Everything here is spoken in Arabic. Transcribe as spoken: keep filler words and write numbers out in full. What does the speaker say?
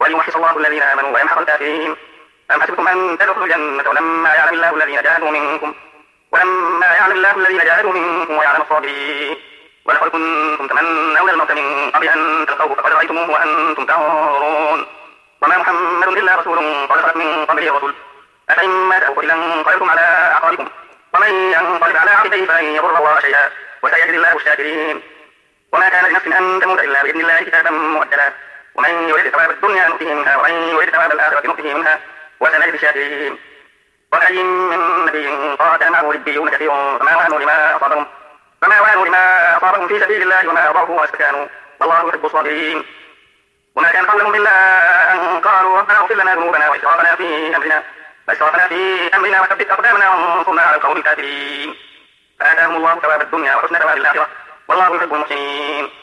وليمحص الله الذين آمنوا ويمحق الكافرين. أم حسبتم أن تدخلوا الجنة ولما يعلم الله الذين جاهدوا منكم ولما يعلم الله الذين جاهدوا منكم ويعلم الصابرين. ولقد كنتم تمنون الموت من قبل أن تلقوه فقد رأيتموه وأنتم تنظرون. وما محمد إلا رسول قد خلت من قبله الرسل أفإن مات أو قتل انقلبتم على أعقابكم ومن ينقلب على عقبيه فلن يضر الله شيئا وسيجزي الله الشاكرين. وما كان لنفس أن تموت إلا بإذن الله كتابا مؤجلا ومن يريد ثواب الدنيا نؤته منها ومن يريد ثواب الآخرة نؤته منها وسنجزي الشاكرين. وكأين من نبي قاتل معه ربيون كثير فما وهنوا لما أصابهم فما وهنوا لما أصابهم في سبيل الله وما ضعفوا واستكانوا والله يحب الصابرين. وما كان قولهم إلا أن قالوا ربنا اغفر لنا ذنوبنا وإسرافنا في أمرنا وإسرافنا في أمرنا وثبت أقدامنا وانصرنا على القوم الكافرين. فآتاهم الله ثواب الدنيا وحسن ثواب الآخرة والله يحب المحسنين.